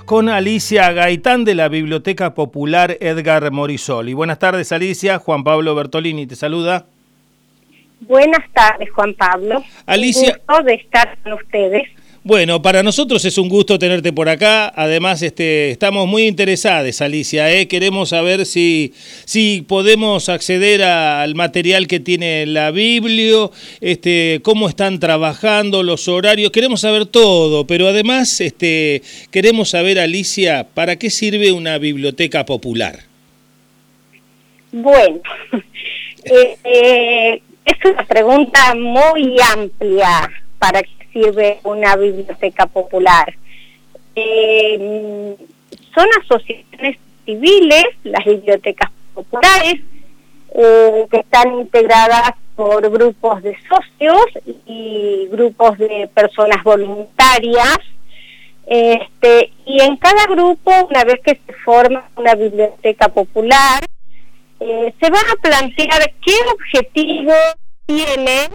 con Alicia Gaitán de la Biblioteca Popular Edgar Morisoli. Buenas tardes, Alicia. Juan Pablo Bertolini te saluda. Buenas tardes, Juan Pablo. Alicia, un gusto de estar con ustedes. Bueno, para nosotros es un gusto tenerte por acá. Además, estamos muy interesados, Alicia. Queremos saber si podemos acceder al material que tiene la Biblio, cómo están trabajando, los horarios. Queremos saber todo, pero además queremos saber, Alicia, ¿para qué sirve una biblioteca popular? Bueno, es una pregunta muy amplia. ¿Para qué sirve una biblioteca popular? Son asociaciones civiles, las bibliotecas populares, que están integradas por grupos de socios y grupos de personas voluntarias. Y en cada grupo, una vez que se forma una biblioteca popular, se van a plantear qué objetivo tienen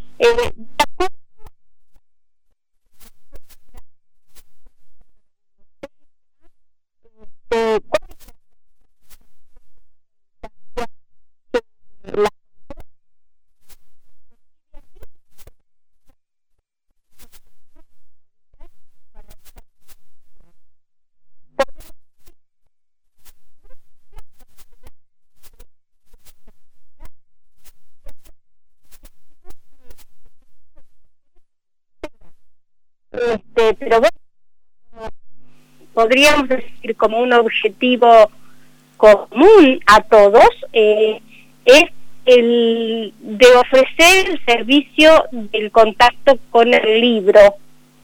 pero bueno, podríamos decir como un objetivo común a todos, es el de ofrecer el servicio del contacto con el libro,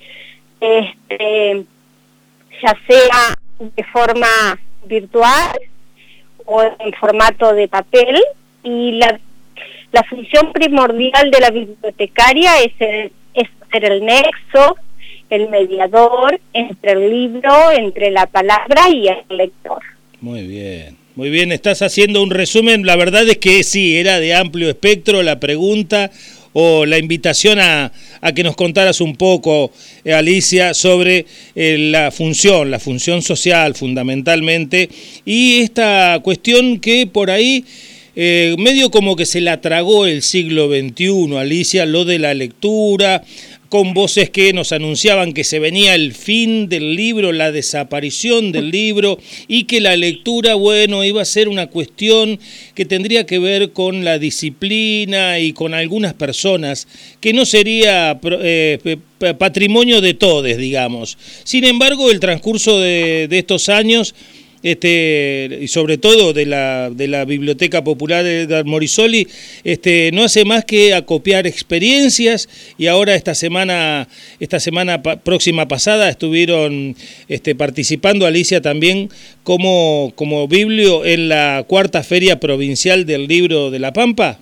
ya sea de forma virtual o en formato de papel, y la función primordial de la bibliotecaria es ser el nexo, el mediador entre el libro, entre la palabra y el lector. Muy bien, estás haciendo un resumen. La verdad es que sí, era de amplio espectro la pregunta o la invitación a que nos contaras un poco, Alicia, sobre la función social fundamentalmente, y esta cuestión que por ahí medio como que se la tragó el siglo XXI, Alicia, lo de la lectura, con voces que nos anunciaban que se venía el fin del libro, la desaparición del libro, y que la lectura, bueno, iba a ser una cuestión que tendría que ver con la disciplina y con algunas personas, que no sería patrimonio de todos, digamos. Sin embargo, el transcurso de estos años, y sobre todo de la Biblioteca Popular de Edgar Morisoli, no hace más que acopiar experiencias, y ahora esta semana próxima pasada estuvieron participando, Alicia, también como biblio en la 4ª Feria Provincial del Libro de La Pampa.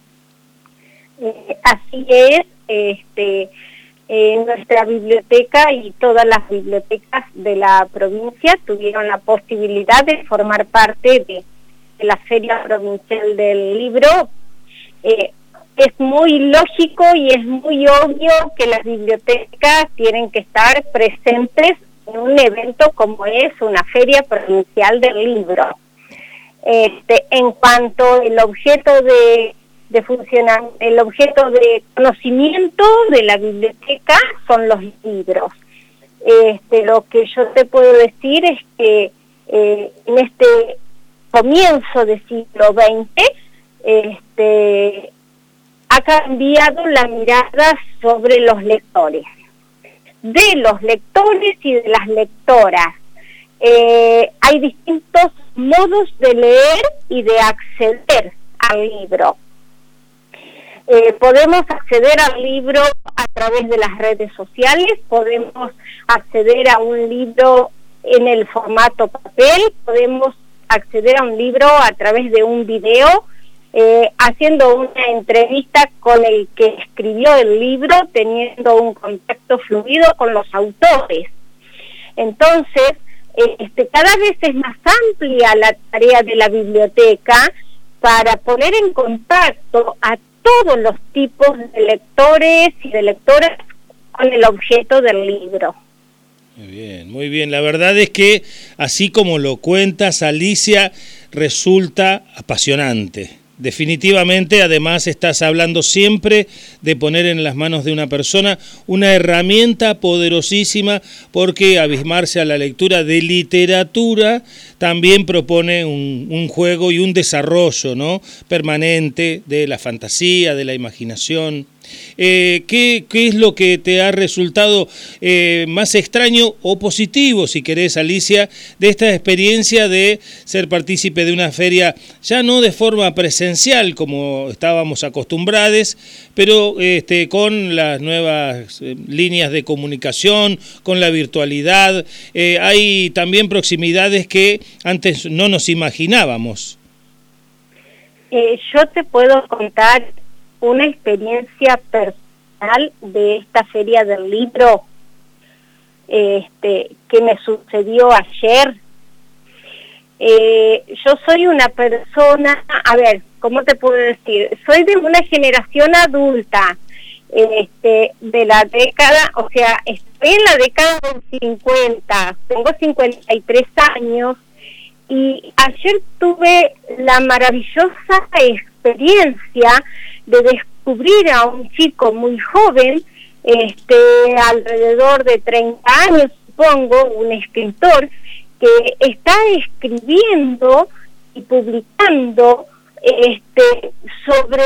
Así es, nuestra biblioteca y todas las bibliotecas de la provincia tuvieron la posibilidad de formar parte de la Feria Provincial del Libro. Es muy lógico y es muy obvio que las bibliotecas tienen que estar presentes en un evento como es una Feria Provincial del Libro. En cuanto al objeto de el objeto de conocimiento de la biblioteca son los libros. Lo que yo te puedo decir es que en este comienzo del siglo XX ha cambiado la mirada sobre los lectores, de los lectores y de las lectoras. Hay distintos modos de leer y de acceder al libro. Podemos acceder al libro a través de las redes sociales, podemos acceder a un libro en el formato papel, podemos acceder a un libro a través de un video, haciendo una entrevista con el que escribió el libro, teniendo un contacto fluido con los autores. Entonces, cada vez es más amplia la tarea de la biblioteca para poner en contacto a todos los tipos de lectores y de lectoras con el objeto del libro. Muy bien. La verdad es que, así como lo cuentas, Alicia, resulta apasionante. Definitivamente, además, estás hablando siempre de poner en las manos de una persona una herramienta poderosísima, porque abismarse a la lectura de literatura también propone un juego y un desarrollo, ¿no?, permanente de la fantasía, de la imaginación. ¿Qué es lo que te ha resultado más extraño o positivo, si querés, Alicia, de esta experiencia de ser partícipe de una feria, ya no de forma presencial como estábamos acostumbrados, pero con las nuevas líneas de comunicación, con la virtualidad? Hay también proximidades que antes no nos imaginábamos. Yo te puedo contar una experiencia personal de esta feria del libro que me sucedió ayer. Yo soy una persona, a ver, ¿cómo te puedo decir? Soy de una generación adulta, de la década, o sea, estoy en la década del 50, tengo 53 años, y ayer tuve la maravillosa experiencia de descubrir a un chico muy joven, alrededor de 30 años, supongo, un escritor que está escribiendo y publicando sobre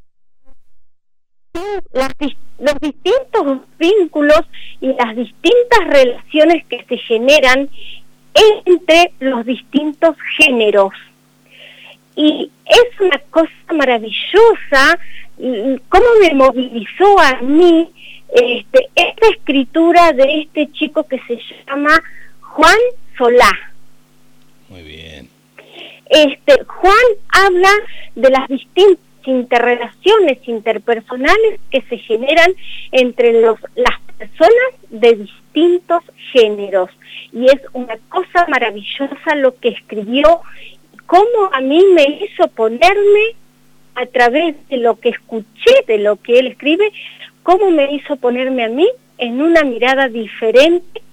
los distintos vínculos y las distintas relaciones que se generan entre los distintos géneros. Y es una cosa maravillosa cómo me movilizó a mí esta escritura de este chico que se llama Juan Solá. Muy bien. Juan habla de las distintas interrelaciones interpersonales que se generan entre las personas de distintos géneros, y es una cosa maravillosa lo que escribió, cómo a mí me hizo ponerme, a través de lo que escuché, de lo que él escribe, cómo me hizo ponerme a mí en una mirada diferente.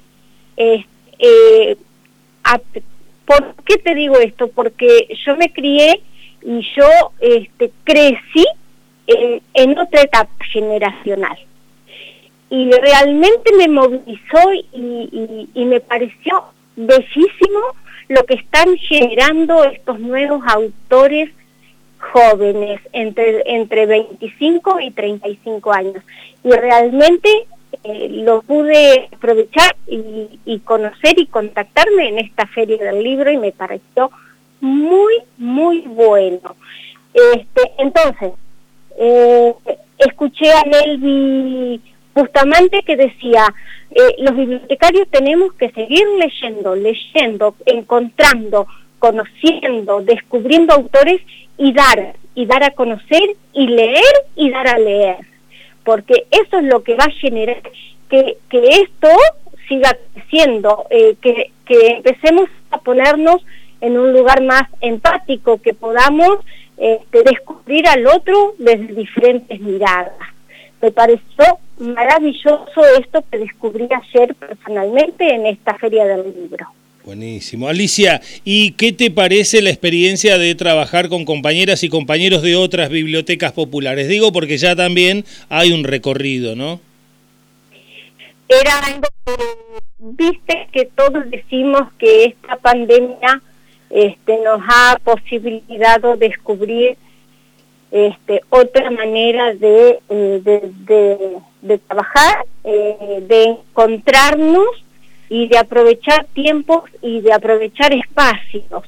¿Por qué te digo esto? Porque yo me crié y yo crecí en otra etapa generacional, y realmente me movilizó y me pareció bellísimo lo que están generando estos nuevos autores jóvenes entre 25 y 35 años, y realmente lo pude aprovechar y conocer y contactarme en esta feria del libro, y me pareció muy, muy bueno. Entonces, escuché a Nelvi Bustamante que decía, los bibliotecarios tenemos que seguir leyendo, encontrando, conociendo, descubriendo autores y dar a conocer, y leer y dar a leer, porque eso es lo que va a generar que esto siga creciendo, que empecemos a ponernos en un lugar más empático, que podamos descubrir al otro desde diferentes miradas. Me pareció maravilloso esto que descubrí ayer personalmente en esta feria del libro. Buenísimo. Alicia, ¿y qué te parece la experiencia de trabajar con compañeras y compañeros de otras bibliotecas populares? Digo porque ya también hay un recorrido, ¿no? Era algo que, viste que todos decimos que esta pandemia nos ha posibilitado descubrir otra manera de trabajar, de encontrarnos y de aprovechar tiempos y de aprovechar espacios.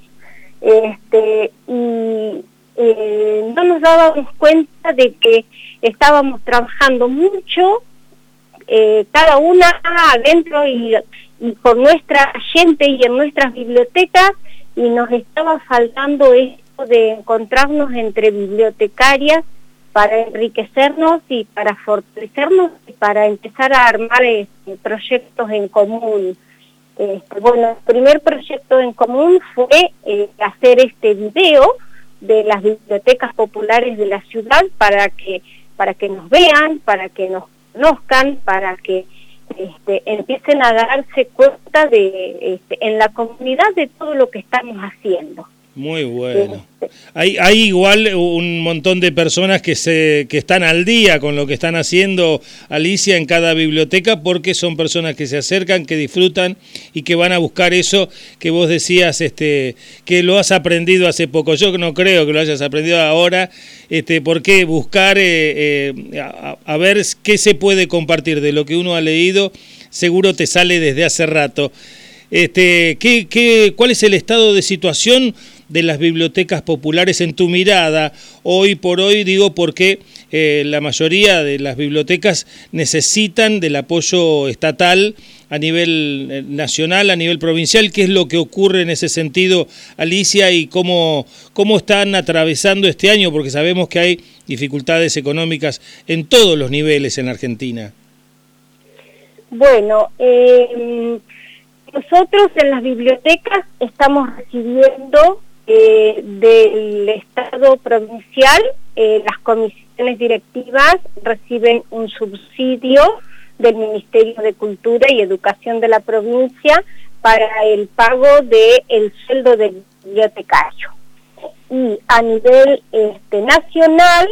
No nos dábamos cuenta de que estábamos trabajando mucho, cada una adentro y con nuestra gente y en nuestras bibliotecas, y nos estaba faltando esto de encontrarnos entre bibliotecarias para enriquecernos y para fortalecernos y para empezar a armar proyectos en común. Bueno, el primer proyecto en común fue hacer este video de las bibliotecas populares de la ciudad para que nos vean, para que nos conozcan, para que empiecen a darse cuenta en la comunidad de todo lo que estamos haciendo. Muy bueno. Hay igual un montón de personas que están al día con lo que están haciendo, Alicia, en cada biblioteca, porque son personas que se acercan, que disfrutan y que van a buscar eso que vos decías, que lo has aprendido hace poco. Yo no creo que lo hayas aprendido ahora, ¿por qué buscar a ver qué se puede compartir de lo que uno ha leído? Seguro te sale desde hace rato. ¿Cuál es el estado de situación de las bibliotecas populares en tu mirada hoy por hoy? Digo porque la mayoría de las bibliotecas necesitan del apoyo estatal a nivel nacional, a nivel provincial. ¿Qué es lo que ocurre en ese sentido, Alicia, y cómo están atravesando este año? Porque sabemos que hay dificultades económicas en todos los niveles en Argentina. Bueno, nosotros en las bibliotecas estamos recibiendo del Estado provincial, las comisiones directivas reciben un subsidio del Ministerio de Cultura y Educación de la provincia para el pago del sueldo del bibliotecario. Y a nivel nacional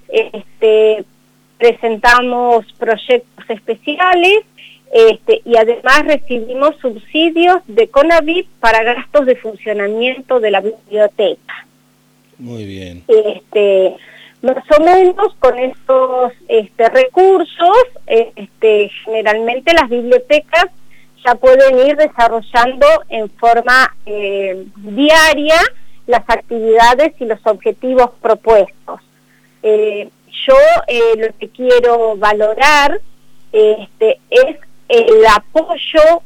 presentamos proyectos especiales y además recibimos subsidios de CONAVIP para gastos de funcionamiento de la biblioteca. Muy bien. Más o menos con estos recursos, generalmente las bibliotecas ya pueden ir desarrollando en forma diaria las actividades y los objetivos propuestos. Yo lo que quiero valorar es el apoyo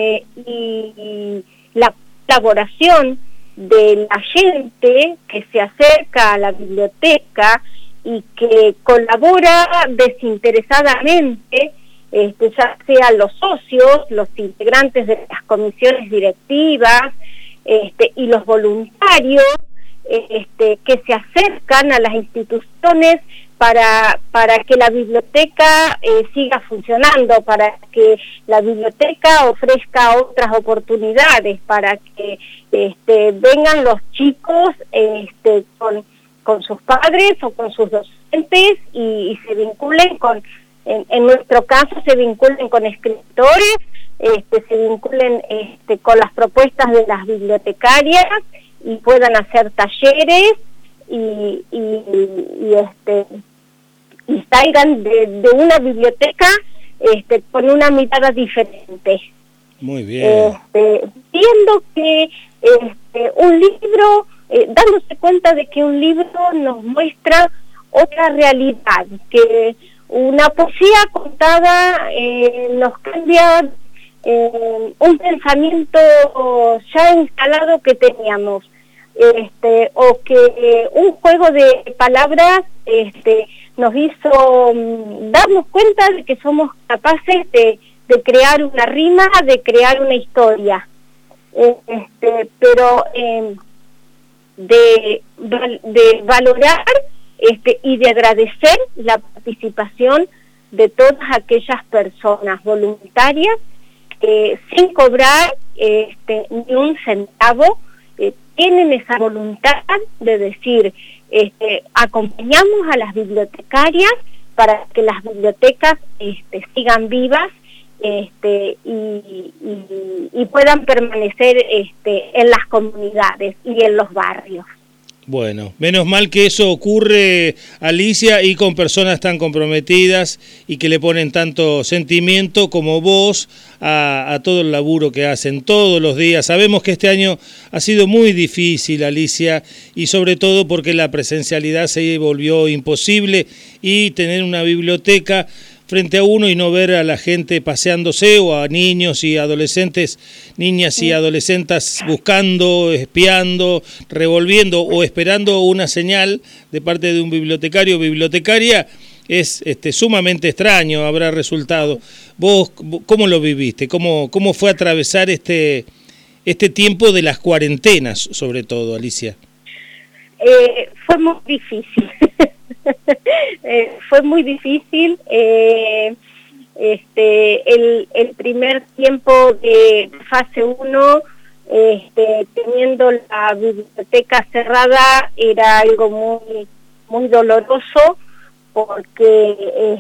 y la colaboración de la gente que se acerca a la biblioteca y que colabora desinteresadamente, ya sea los socios, los integrantes de las comisiones directivas y los voluntarios que se acercan a las instituciones para que la biblioteca siga funcionando, para que la biblioteca ofrezca otras oportunidades, para que vengan los chicos con sus padres o con sus docentes y se vinculen en nuestro caso se vinculen con escritores, se vinculen con las propuestas de las bibliotecarias y puedan hacer talleres y salgan de una biblioteca con una mirada diferente. Muy bien. Viendo que un libro, dándose cuenta de que un libro nos muestra otra realidad, que una poesía contada nos cambia un pensamiento ya instalado que teníamos, o que un juego de palabras nos hizo darnos cuenta de que somos capaces de crear una rima, de crear una historia, pero de valorar y de agradecer la participación de todas aquellas personas voluntarias que sin cobrar ni un centavo tienen esa voluntad de decir acompañamos a las bibliotecarias para que las bibliotecas sigan vivas y puedan permanecer en las comunidades y en los barrios. Bueno, menos mal que eso ocurre, Alicia, y con personas tan comprometidas y que le ponen tanto sentimiento como vos a todo el laburo que hacen todos los días. Sabemos que este año ha sido muy difícil, Alicia, y sobre todo porque la presencialidad se volvió imposible y tener una biblioteca frente a uno y no ver a la gente paseándose o a niños y adolescentes, niñas y adolescentes buscando, espiando, revolviendo o esperando una señal de parte de un bibliotecario o bibliotecaria es sumamente extraño, habrá resultado. ¿Vos cómo lo viviste? ¿Cómo fue atravesar este tiempo de las cuarentenas, sobre todo, Alicia? Fue muy difícil. Fue muy difícil. el primer tiempo de fase 1, teniendo la biblioteca cerrada, era algo muy, muy doloroso, porque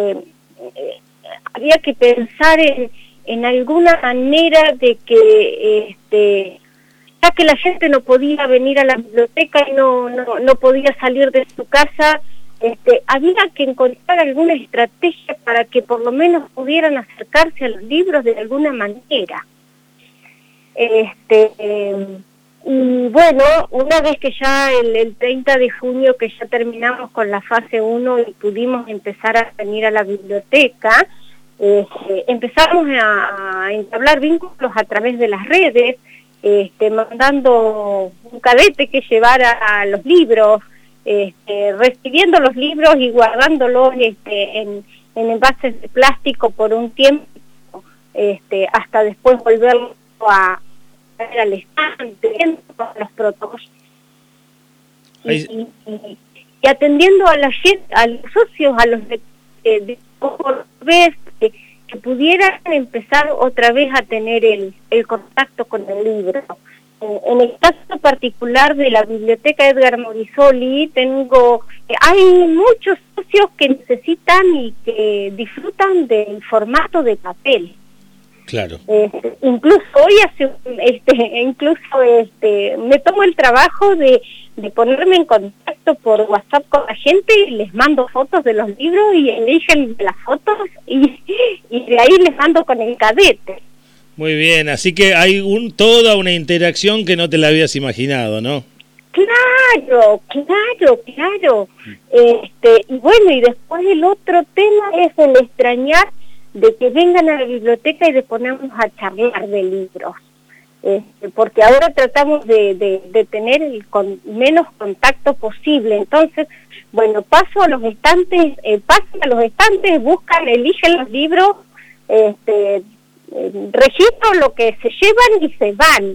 había que pensar en alguna manera de que, ya que la gente no podía venir a la biblioteca y no podía salir de su casa, había que encontrar alguna estrategia para que por lo menos pudieran acercarse a los libros de alguna manera. Y bueno, una vez que ya el 30 de junio, que ya terminamos con la fase 1 y pudimos empezar a venir a la biblioteca, empezamos a entablar vínculos a través de las redes, mandando un cadete que llevara los libros, recibiendo los libros y guardándolos en envases de plástico por un tiempo, hasta después volverlo a traer al estante, con los protocolos. Y atendiendo a los socios, a los de que pudieran empezar otra vez a tener el contacto con el libro. En el caso particular de la Biblioteca Edgar Morisoli, hay muchos socios que necesitan y que disfrutan del formato de papel. Claro. Incluso hoy me tomo el trabajo de ponerme en contacto por WhatsApp con la gente y les mando fotos de los libros y eligen las fotos y de ahí les mando con el cadete. Muy bien, así que hay toda una interacción que no te la habías imaginado, ¿no? Claro. Y bueno, y después el otro tema es el extrañar de que vengan a la biblioteca y de ponernos a charlar de libros. Porque ahora tratamos de tener el menos contacto posible. Entonces, bueno, pasan a los estantes, buscan, eligen los libros, registro lo que se llevan y se van.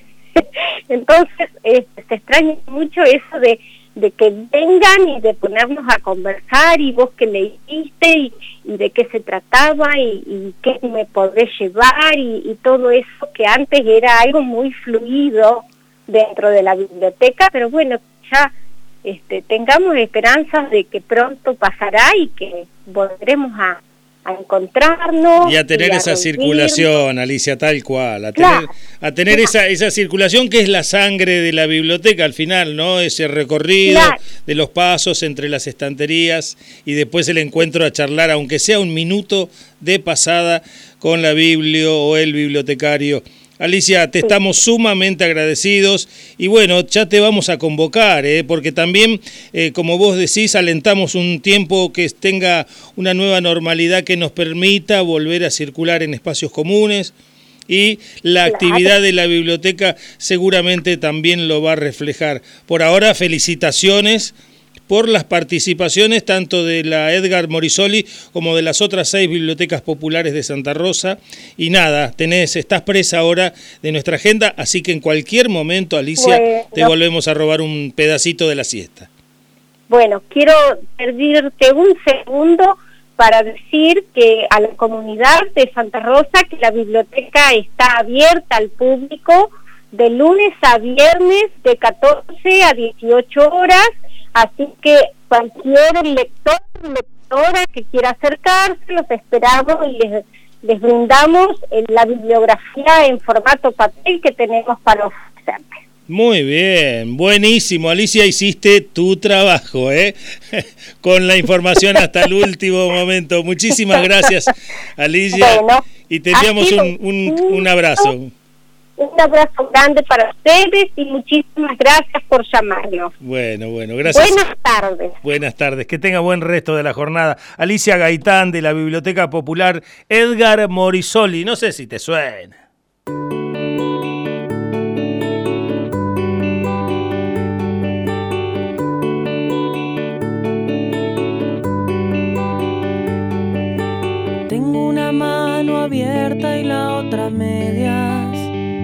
Entonces, se extraña mucho eso de que vengan y de ponernos a conversar, y vos que leíste y de qué se trataba y qué me podré llevar y todo eso, que antes era algo muy fluido dentro de la biblioteca, pero bueno, ya tengamos esperanzas de que pronto pasará y que volveremos a encontrarnos y a tener esa circulación, Alicia, tal cual, a tener esa circulación que es la sangre de la biblioteca al final, ¿no? Ese recorrido de los pasos entre las estanterías y después el encuentro a charlar, aunque sea un minuto de pasada con la biblio o el bibliotecario. Alicia, te estamos sumamente agradecidos y bueno, ya te vamos a convocar, porque también, como vos decís, alentamos un tiempo que tenga una nueva normalidad que nos permita volver a circular en espacios comunes, y la actividad de la biblioteca seguramente también lo va a reflejar. Por ahora, felicitaciones por las participaciones tanto de la Edgar Morisoli como de las otras 6 bibliotecas populares de Santa Rosa. Y nada, estás presa ahora de nuestra agenda, así que en cualquier momento, Alicia, te volvemos a robar un pedacito de la siesta. Bueno, quiero pedirte un segundo para decir que a la comunidad de Santa Rosa que la biblioteca está abierta al público de lunes a viernes de 14 a 18 horas, así que cualquier lector o lectora que quiera acercarse, los esperamos y les brindamos la bibliografía en formato papel que tenemos para ofrecerles. Muy bien, buenísimo, Alicia, hiciste tu trabajo, con la información hasta el último momento. Muchísimas gracias, Alicia, bueno, y te enviamos un abrazo. Un abrazo grande para ustedes y muchísimas gracias por llamarnos. Bueno, gracias. Buenas tardes. Buenas tardes, que tenga buen resto de la jornada. Alicia Gaitán, de la Biblioteca Popular Edgar Morisoli, no sé si te suena. Tengo una mano abierta y la otra media.